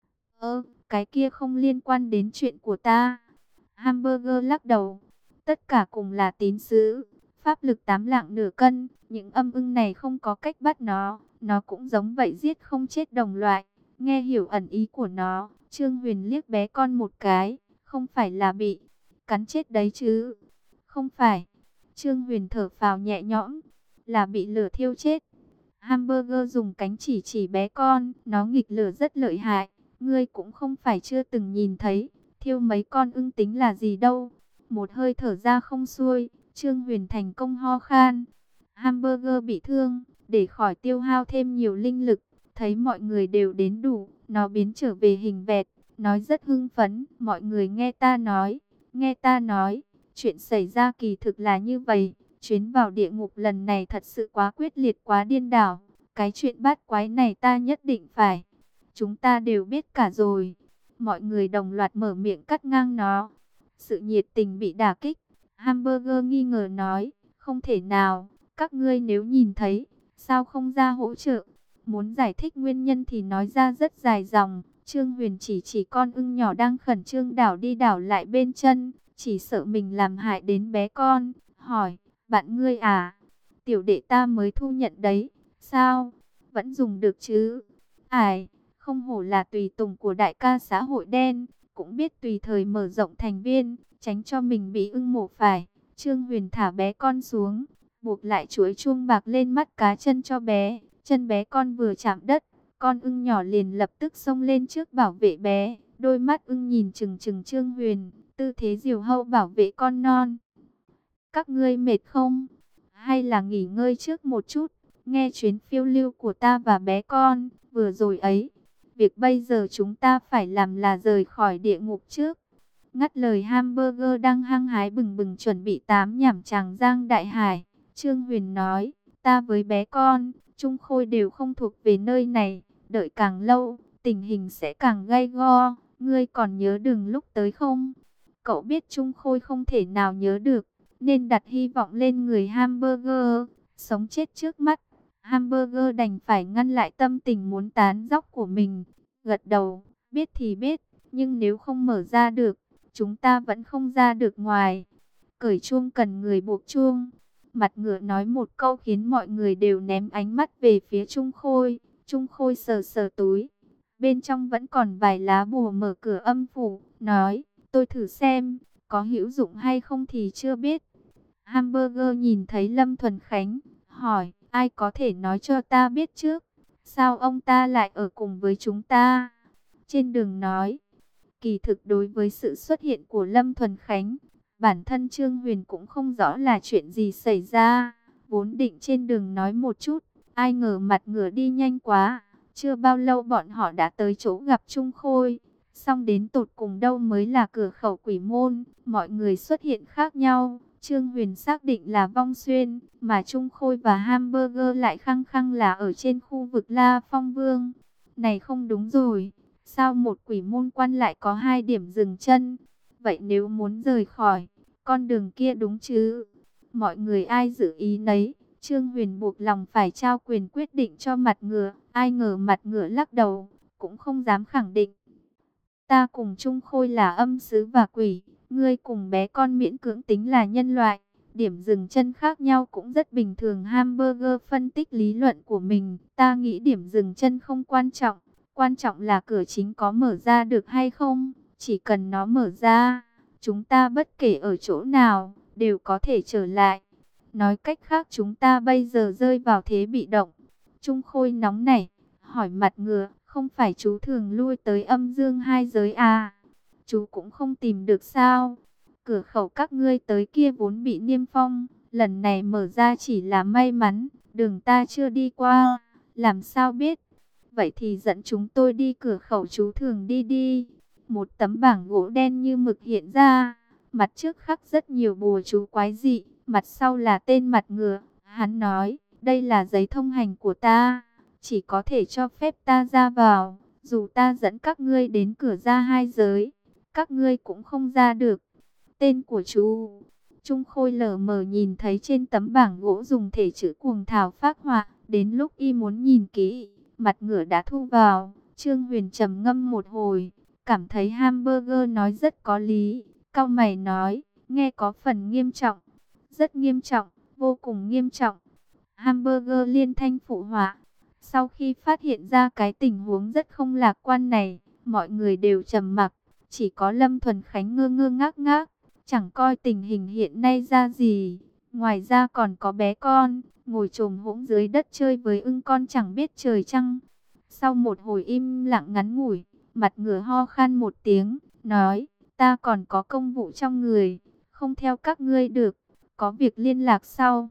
Ơ, cái kia không liên quan đến chuyện của ta. Hamburger lắc đầu, tất cả cùng là tín sứ, pháp lực tám lạng nửa cân, những âm ưng này không có cách bắt nó, nó cũng giống vậy giết không chết đồng loại. Nghe hiểu ẩn ý của nó, Trương Huyền liếc bé con một cái, không phải là bị cắn chết đấy chứ? Không phải. Trương Huyền thở phào nhẹ nhõm, là bị lửa thiêu chết. Hamburger dùng cánh chỉ chỉ bé con, nó nghịch lửa rất lợi hại, ngươi cũng không phải chưa từng nhìn thấy, thiêu mấy con ưng tính là gì đâu. Một hơi thở ra không xuôi, Trương Huyền thành công ho khan. Hamburger bị thương, để khỏi tiêu hao thêm nhiều linh lực, thấy mọi người đều đến đủ, nó biến trở về hình vẹt, nói rất hưng phấn, mọi người nghe ta nói, nghe ta nói, chuyện xảy ra kỳ thực là như vậy. Chuyến vào địa ngục lần này thật sự quá quyết liệt, quá điên đảo. Cái chuyện bát quái này ta nhất định phải. Chúng ta đều biết cả rồi. Mọi người đồng loạt mở miệng cắt ngang nó. Sự nhiệt tình bị đả kích. Hamburger nghi ngờ nói, không thể nào, các ngươi nếu nhìn thấy, sao không ra hỗ trợ? Muốn giải thích nguyên nhân thì nói ra rất dài dòng. Trương Huyền chỉ chỉ con ưng nhỏ đang khẩn trương đảo đi đảo lại bên chân, chỉ sợ mình làm hại đến bé con, hỏi, bạn ngươi à, tiểu đệ ta mới thu nhận đấy, sao, vẫn dùng được chứ? Ải, không hổ là tùy tùng của đại ca xã hội đen, cũng biết tùy thời mở rộng thành viên, tránh cho mình bị ưng mổ phải. Trương Huyền thả bé con xuống, buộc lại chuỗi chuông bạc lên mắt cá chân cho bé, chân bé con vừa chạm đất, con ưng nhỏ liền lập tức xông lên trước bảo vệ bé, đôi mắt ưng nhìn chừng chừng Trương Huyền, tư thế diều hâu bảo vệ con non. Các ngươi mệt không? Hay là nghỉ ngơi trước một chút, nghe chuyến phiêu lưu của ta và bé con, vừa rồi ấy. Việc bây giờ chúng ta phải làm là rời khỏi địa ngục trước. Ngắt lời Hamburger đang hăng hái bừng bừng chuẩn bị tám nhảm Tràng Giang Đại Hải. Trương Huyền nói, ta với bé con, Trung Khôi đều không thuộc về nơi này. Đợi càng lâu, tình hình sẽ càng gay go. Ngươi còn nhớ đường lúc tới không? Cậu biết Trung Khôi không thể nào nhớ được, nên đặt hy vọng lên người Hamburger, sống chết trước mắt. Hamburger đành phải ngăn lại tâm tình muốn tán dóc của mình, gật đầu, biết thì biết, nhưng nếu không mở ra được, chúng ta vẫn không ra được ngoài. Cởi chuông cần người buộc chuông. Mặt ngựa nói một câu khiến mọi người đều ném ánh mắt về phía Trung Khôi. Trung Khôi sờ sờ túi, bên trong vẫn còn vài lá bùa mở cửa âm phủ, nói, tôi thử xem, có hữu dụng hay không thì chưa biết. Hamburger nhìn thấy Lâm Thuần Khánh, hỏi, ai có thể nói cho ta biết trước, sao ông ta lại ở cùng với chúng ta? Trên đường nói, kỳ thực đối với sự xuất hiện của Lâm Thuần Khánh, bản thân Trương Huyền cũng không rõ là chuyện gì xảy ra, vốn định trên đường nói một chút, ai ngờ mặt ngựa đi nhanh quá, chưa bao lâu bọn họ đã tới chỗ gặp Trung Khôi. Xong đến tột cùng đâu mới là cửa khẩu Quỷ Môn, mọi người xuất hiện khác nhau. Trương Huyền xác định là Vong Xuyên, mà Trung Khôi và Hamburger lại khăng khăng là ở trên khu vực La Phong Vương. Này không đúng rồi, sao một quỷ môn quan lại có hai điểm dừng chân? Vậy nếu muốn rời khỏi, con đường kia đúng chứ? Mọi người ai giữ ý nấy, Trương Huyền buộc lòng phải trao quyền quyết định cho mặt ngựa. Ai ngờ mặt ngựa lắc đầu, cũng không dám khẳng định. Ta cùng Trung Khôi là âm sứ và quỷ, ngươi cùng bé con miễn cưỡng tính là nhân loại. Điểm dừng chân khác nhau cũng rất bình thường. Hamburger phân tích lý luận của mình. Ta nghĩ điểm dừng chân không quan trọng. Quan trọng là cửa chính có mở ra được hay không. Chỉ cần nó mở ra, chúng ta bất kể ở chỗ nào, đều có thể trở lại. Nói cách khác chúng ta bây giờ rơi vào thế bị động. Trung Khôi nóng nảy, hỏi mặt ngựa, không phải chú thường lui tới âm dương hai giới à? Chú cũng không tìm được sao? Cửa khẩu các ngươi tới kia vốn bị niêm phong, lần này mở ra chỉ là may mắn, đường ta chưa đi qua, làm sao biết? Vậy thì dẫn chúng tôi đi cửa khẩu chú thường đi đi. Một tấm bảng gỗ đen như mực hiện ra, mặt trước khắc rất nhiều bùa chú quái dị, mặt sau là tên mặt ngựa. Hắn nói, đây là giấy thông hành của ta, chỉ có thể cho phép ta ra vào, dù ta dẫn các ngươi đến cửa ra hai giới, các ngươi cũng không ra được. Tên của chú, Trung Khôi lờ mờ nhìn thấy trên tấm bảng gỗ dùng thể chữ cuồng thảo phác họa, đến lúc y muốn nhìn kỹ, mặt ngửa đã thu vào. Trương Huyền trầm ngâm một hồi, cảm thấy Hamburger nói rất có lý, cau mày nói, nghe có phần nghiêm trọng, rất nghiêm trọng, vô cùng nghiêm trọng. Hamburger liên thanh phụ họa. Sau khi phát hiện ra cái tình huống rất không lạc quan này, mọi người đều trầm mặc, chỉ có Lâm Thuần Khánh ngơ ngơ ngác ngác, chẳng coi tình hình hiện nay ra gì. Ngoài ra còn có bé con, ngồi chồm hỗn dưới đất chơi với ưng con chẳng biết trời trăng. Sau một hồi im lặng ngắn ngủi, mặt ngửa ho khan một tiếng, nói, ta còn có công vụ trong người, không theo các ngươi được, có việc liên lạc sau.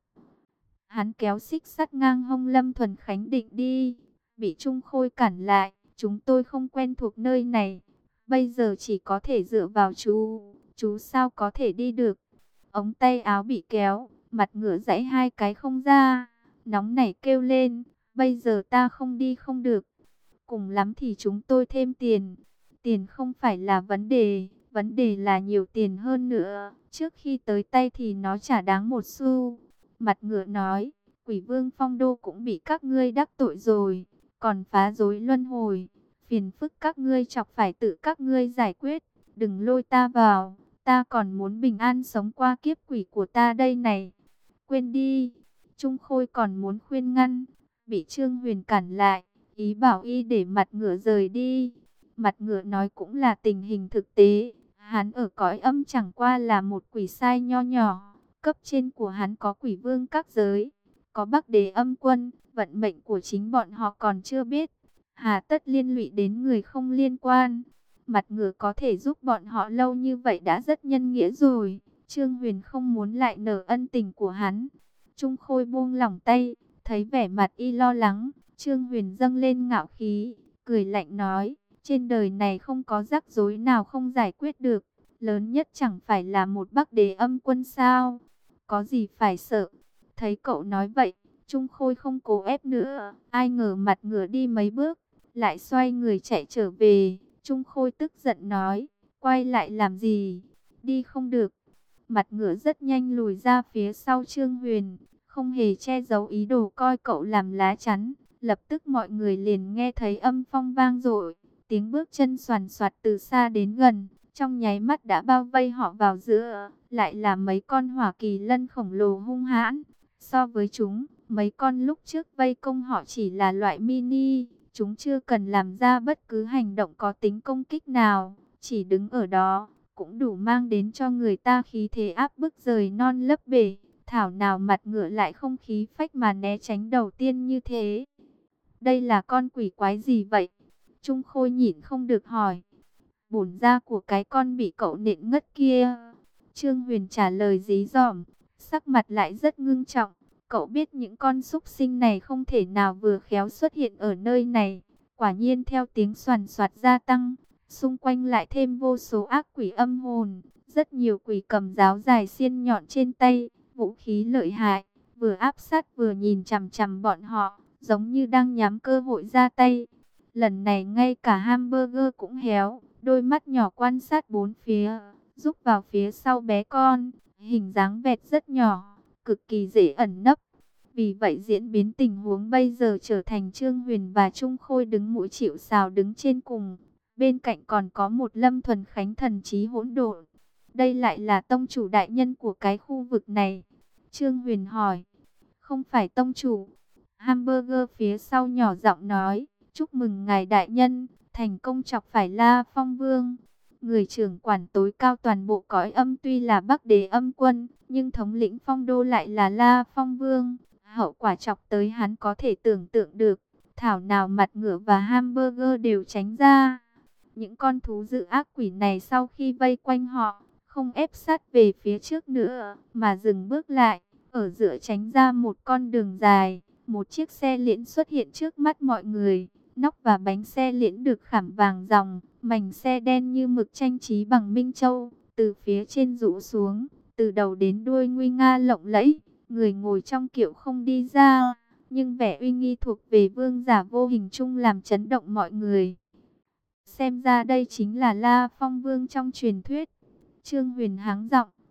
Hắn kéo xích sắt ngang hông Lâm Thuần Khánh định đi, bị Trung Khôi cản lại, chúng tôi không quen thuộc nơi này, bây giờ chỉ có thể dựa vào chú, chú sao có thể đi được. Ống tay áo bị kéo, mặt ngửa giãy hai cái không ra, nóng nảy kêu lên, bây giờ ta không đi không được, cùng lắm thì chúng tôi thêm tiền. Tiền không phải là vấn đề, vấn đề là nhiều tiền hơn nữa, trước khi tới tay thì nó chả đáng một xu. Mặt ngựa nói, Quỷ Vương Phong Đô cũng bị các ngươi đắc tội rồi, còn phá rối luân hồi, phiền phức các ngươi chọc phải tự các ngươi giải quyết, đừng lôi ta vào, ta còn muốn bình an sống qua kiếp quỷ của ta đây này. Quên đi. Trung Khôi còn muốn khuyên ngăn, bị Trương Huyền cản lại, ý bảo y để mặt ngựa rời đi. Mặt ngựa nói cũng là tình hình thực tế, hắn ở cõi âm chẳng qua là một quỷ sai nho nhỏ. Cấp trên của hắn có quỷ vương các giới, có Bắc Đế âm quân, vận mệnh của chính bọn họ còn chưa biết. Hà tất liên lụy đến người không liên quan. Mặt ngựa có thể giúp bọn họ lâu như vậy đã rất nhân nghĩa rồi. Trương Huyền không muốn lại nợ ân tình của hắn. Trung Khôi buông lỏng tay, thấy vẻ mặt y lo lắng. Trương Huyền dâng lên ngạo khí, cười lạnh nói, trên đời này không có rắc rối nào không giải quyết được. Lớn nhất chẳng phải là một Bắc Đế âm quân sao? Có gì phải sợ? Thấy cậu nói vậy, Trung Khôi không cố ép nữa. Ai ngờ mặt ngửa đi mấy bước, lại xoay người chạy trở về. Trung Khôi tức giận nói, quay lại làm gì? Đi không được. Mặt ngửa rất nhanh lùi ra phía sau Trương Huyền, không hề che giấu ý đồ coi cậu làm lá chắn. Lập tức mọi người liền nghe thấy âm phong vang dội, tiếng bước chân xoàn xoạt từ xa đến gần, trong nháy mắt đã bao vây họ vào giữa, lại là mấy con hỏa kỳ lân khổng lồ hung hãn. So với chúng, mấy con lúc trước vây công họ chỉ là loại mini, chúng chưa cần làm ra bất cứ hành động có tính công kích nào, chỉ đứng ở đó, cũng đủ mang đến cho người ta khí thế áp bức rời non lấp bể. Thảo nào mặt ngựa lại không khí phách mà né tránh đầu tiên như thế. Đây là con quỷ quái gì vậy? Trung Khôi nhịn không được hỏi. Bổn da của cái con bị cậu nện ngất kia. Trương Huyền trả lời dí dỏm, sắc mặt lại rất ngưng trọng. Cậu biết những con súc sinh này không thể nào vừa khéo xuất hiện ở nơi này. Quả nhiên theo tiếng soàn soạt gia tăng, xung quanh lại thêm vô số ác quỷ âm hồn. Rất nhiều quỷ cầm giáo dài xiên nhọn trên tay, vũ khí lợi hại, vừa áp sát vừa nhìn chằm chằm bọn họ, giống như đang nhắm cơ hội ra tay. Lần này ngay cả Hamburger cũng héo, đôi mắt nhỏ quan sát bốn phía, rúc vào phía sau bé con, hình dáng vẹt rất nhỏ, cực kỳ dễ ẩn nấp. Vì vậy diễn biến tình huống bây giờ trở thành Trương Huyền và Trung Khôi đứng mũi chịu sào đứng trên cùng. Bên cạnh còn có một Lâm Thuần Khánh thần trí hỗn độn. Đây lại là tông chủ đại nhân của cái khu vực này. Trương Huyền hỏi. Không phải tông chủ. Hamburger phía sau nhỏ giọng nói. Chúc mừng ngài đại nhân, thành công chọc phải La Phong Vương. Người trưởng quản tối cao toàn bộ cõi âm tuy là Bắc Đế âm quân, nhưng thống lĩnh Phong Đô lại là La Phong Vương. Hậu quả chọc tới hắn có thể tưởng tượng được. Thảo nào mặt ngựa và Hamburger đều tránh ra. Những con thú dữ ác quỷ này sau khi vây quanh họ, không ép sát về phía trước nữa, mà dừng bước lại, ở giữa tránh ra một con đường dài. Một chiếc xe liễn xuất hiện trước mắt mọi người, nóc và bánh xe liễn được khảm vàng ròng, mảnh xe đen như mực trang trí bằng minh châu, từ phía trên rũ xuống, từ đầu đến đuôi nguy nga lộng lẫy. Người ngồi trong kiệu không đi ra, nhưng vẻ uy nghi thuộc về vương giả vô hình chung làm chấn động mọi người. Xem ra đây chính là La Phong Vương trong truyền thuyết. Trương Huyền háng giọng,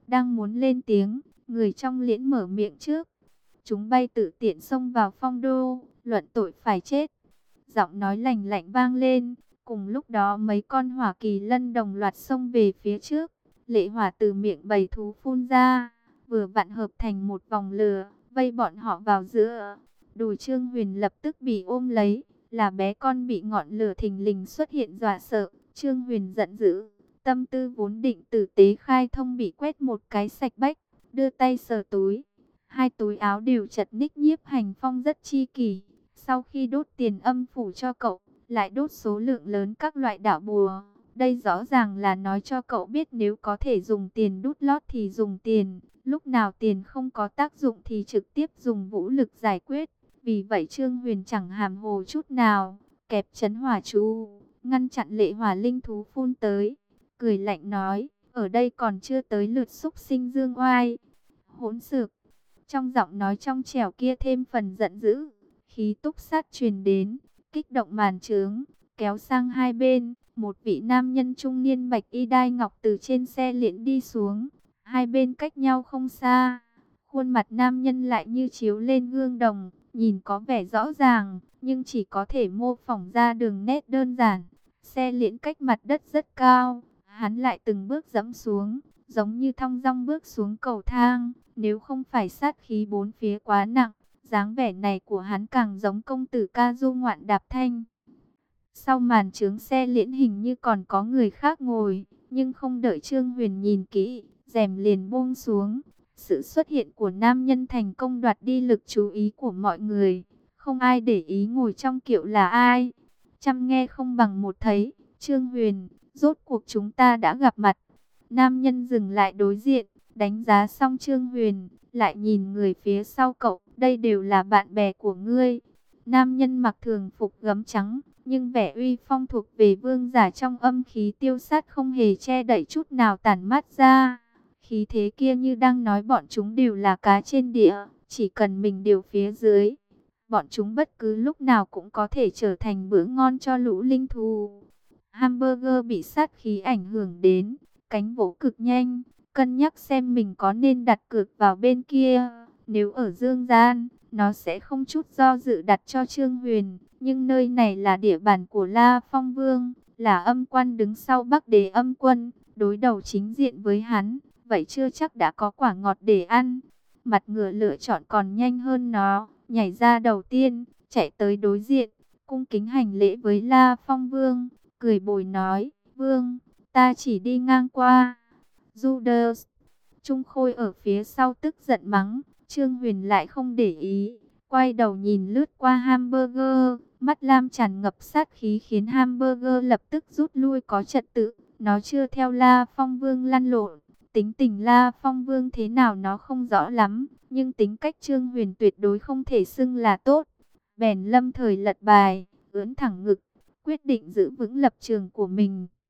Đang muốn lên tiếng, người trong liễn mở miệng trước. Chúng bay tự tiện xông vào phong đô, luận tội phải chết. Giọng nói lạnh lạnh vang lên. Cùng lúc đó mấy con hỏa kỳ lân đồng loạt xông về phía trước. Lệ hỏa từ miệng bầy thú phun ra, vừa vặn hợp thành một vòng lửa, vây bọn họ vào giữa. Đùi Trương Huyền lập tức bị ôm lấy, là bé con bị ngọn lửa thình lình xuất hiện dọa sợ. Trương Huyền giận dữ, tâm tư vốn định tử tế khai thông bị quét một cái sạch bách, đưa tay sờ túi. Hai túi áo đều chật ních. Nhiếp Hành Phong rất chi kỷ, sau khi đốt tiền âm phủ cho cậu, lại đốt số lượng lớn các loại đạo bùa. Đây rõ ràng là nói cho cậu biết nếu có thể dùng tiền đút lót thì dùng tiền, lúc nào tiền không có tác dụng thì trực tiếp dùng vũ lực giải quyết. Vì vậy Trương Huyền chẳng hàm hồ chút nào, kẹp chấn hỏa chú, ngăn chặn lệ hỏa linh thú phun tới, cười lạnh nói, ở đây còn chưa tới lượt xúc sinh dương oai. Hỗn xược. Trong giọng nói trong trẻo kia thêm phần giận dữ, khí túc sát truyền đến, kích động màn trướng, kéo sang hai bên. Một vị nam nhân trung niên bạch y đai ngọc từ trên xe liễn đi xuống, hai bên cách nhau không xa. Khuôn mặt nam nhân lại như chiếu lên gương đồng, nhìn có vẻ rõ ràng, nhưng chỉ có thể mô phỏng ra đường nét đơn giản. Xe liễn cách mặt đất rất cao, hắn lại từng bước dẫm xuống, giống như thong dong bước xuống cầu thang. Nếu không phải sát khí bốn phía quá nặng, dáng vẻ này của hắn càng giống công tử ca du ngoạn đạp thanh. Sau màn trướng xe liễn hình như còn có người khác ngồi, nhưng không đợi Trương Huyền nhìn kỹ, rèm liền buông xuống. Sự xuất hiện của nam nhân thành công đoạt đi lực chú ý của mọi người. Không ai để ý ngồi trong kiệu là ai. Trăm nghe không bằng một thấy. Trương Huyền, rốt cuộc chúng ta đã gặp mặt. Nam nhân dừng lại đối diện, đánh giá xong Trương Huyền, lại nhìn người phía sau cậu. Đây đều là bạn bè của ngươi. Nam nhân mặc thường phục gấm trắng, nhưng vẻ uy phong thuộc về vương giả trong âm khí tiêu sát không hề che đậy chút nào tản mát ra. Khí thế kia như đang nói bọn chúng đều là cá trên đĩa, chỉ cần mình điều phía dưới. Bọn chúng bất cứ lúc nào cũng có thể trở thành bữa ngon cho lũ linh thú. Hamburger bị sát khí ảnh hưởng đến, cánh vỗ cực nhanh, cân nhắc xem mình có nên đặt cược vào bên kia. Nếu ở dương gian, nó sẽ không chút do dự đặt cho Trương Huyền. Nhưng nơi này là địa bàn của La Phong Vương, là âm quan đứng sau Bắc Đế âm quân, đối đầu chính diện với hắn. Vậy chưa chắc đã có quả ngọt để ăn. Mặt ngựa lựa chọn còn nhanh hơn nó, nhảy ra đầu tiên, chạy tới đối diện, cung kính hành lễ với La Phong Vương, cười bồi nói, Vương, ta chỉ đi ngang qua. Judas, Trung Khôi ở phía sau tức giận mắng, Trương Huyền lại không để ý, quay đầu nhìn lướt qua Hamburger, mắt lam tràn ngập sát khí khiến Hamburger lập tức rút lui có trật tự. Nó chưa theo La Phong Vương lăn lộn, tính tình La Phong Vương thế nào nó không rõ lắm, nhưng tính cách Trương Huyền tuyệt đối không thể xưng là tốt. Bèn lâm thời lật bài, ưỡn thẳng ngực, quyết định giữ vững lập trường của mình.